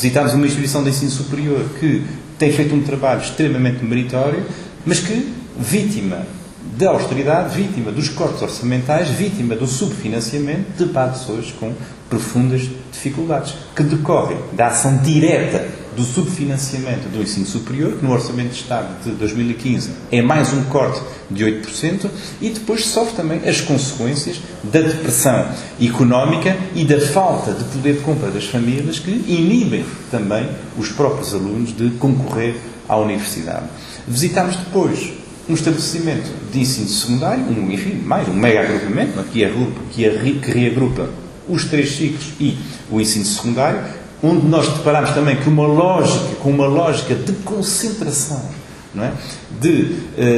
visitámos uma instituição de ensino superior que tem feito um trabalho extremamente meritório, mas que, vítima da austeridade, vítima dos cortes orçamentais, vítima do subfinanciamento, debate-se hoje com profundas dificuldades, que decorrem da ação direta do subfinanciamento do ensino superior, que no Orçamento de Estado de 2015 é mais um corte de 8%, e depois sofre também as consequências da depressão económica e da falta de poder de compra das famílias, que inibem também os próprios alunos de concorrer à universidade. Visitámos depois um estabelecimento de ensino secundário, um mega agrupamento, que reagrupa os 3 ciclos e o ensino secundário, onde nós deparámos também com uma lógica de concentração, não é? De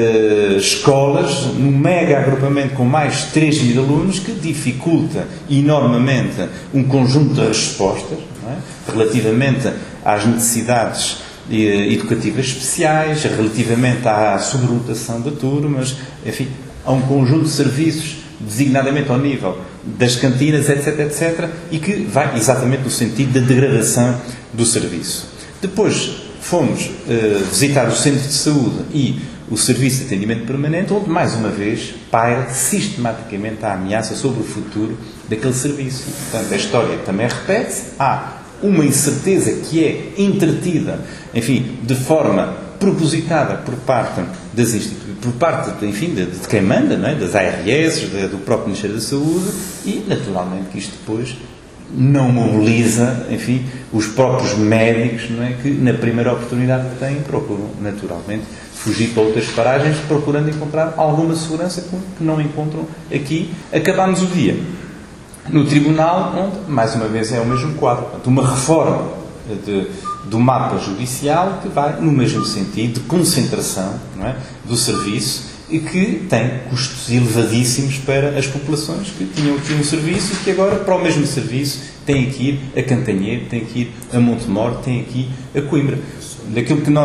escolas, num mega agrupamento com mais 3.000 alunos, que dificulta enormemente um conjunto de respostas, não é? Relativamente às necessidades educativas especiais, relativamente à sobrelotação de turmas, enfim, a um conjunto de serviços, designadamente ao nível das cantinas, etc., e que vai exatamente no sentido da degradação do serviço. Depois fomos visitar o centro de saúde e o serviço de atendimento permanente, onde, mais uma vez, paira sistematicamente a ameaça sobre o futuro daquele serviço. Portanto, a história também repete-se. Há uma incerteza que é entretida, enfim, de forma propositada por parte das instituições, por parte, enfim, de quem manda, não é? Das ARS, do próprio Ministério da Saúde, e, naturalmente, que isto depois não mobiliza, enfim, os próprios médicos, não é? Que, na primeira oportunidade que têm, procuram, naturalmente, fugir para outras paragens, procurando encontrar alguma segurança que não encontram aqui. Acabámos o dia no Tribunal, onde, mais uma vez, é o mesmo quadro. Portanto, uma reforma do mapa judicial que vai no mesmo sentido de concentração, não é? Do serviço, e que tem custos elevadíssimos para as populações que tinham aqui um serviço e que agora, para o mesmo serviço, têm que ir a Cantanhede, têm que ir a Montemor, têm que ir a Coimbra. Daquilo que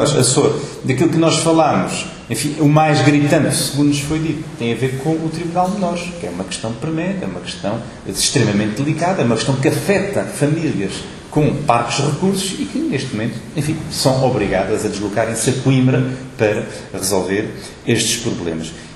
nós falámos, enfim, o mais gritante, segundo nos foi dito, tem a ver com o Tribunal de Menores, que é uma questão premente, é uma questão extremamente delicada, é uma questão que afeta famílias com parcos recursos e que, neste momento, enfim, são obrigadas a deslocarem-se a Coimbra para resolver estes problemas.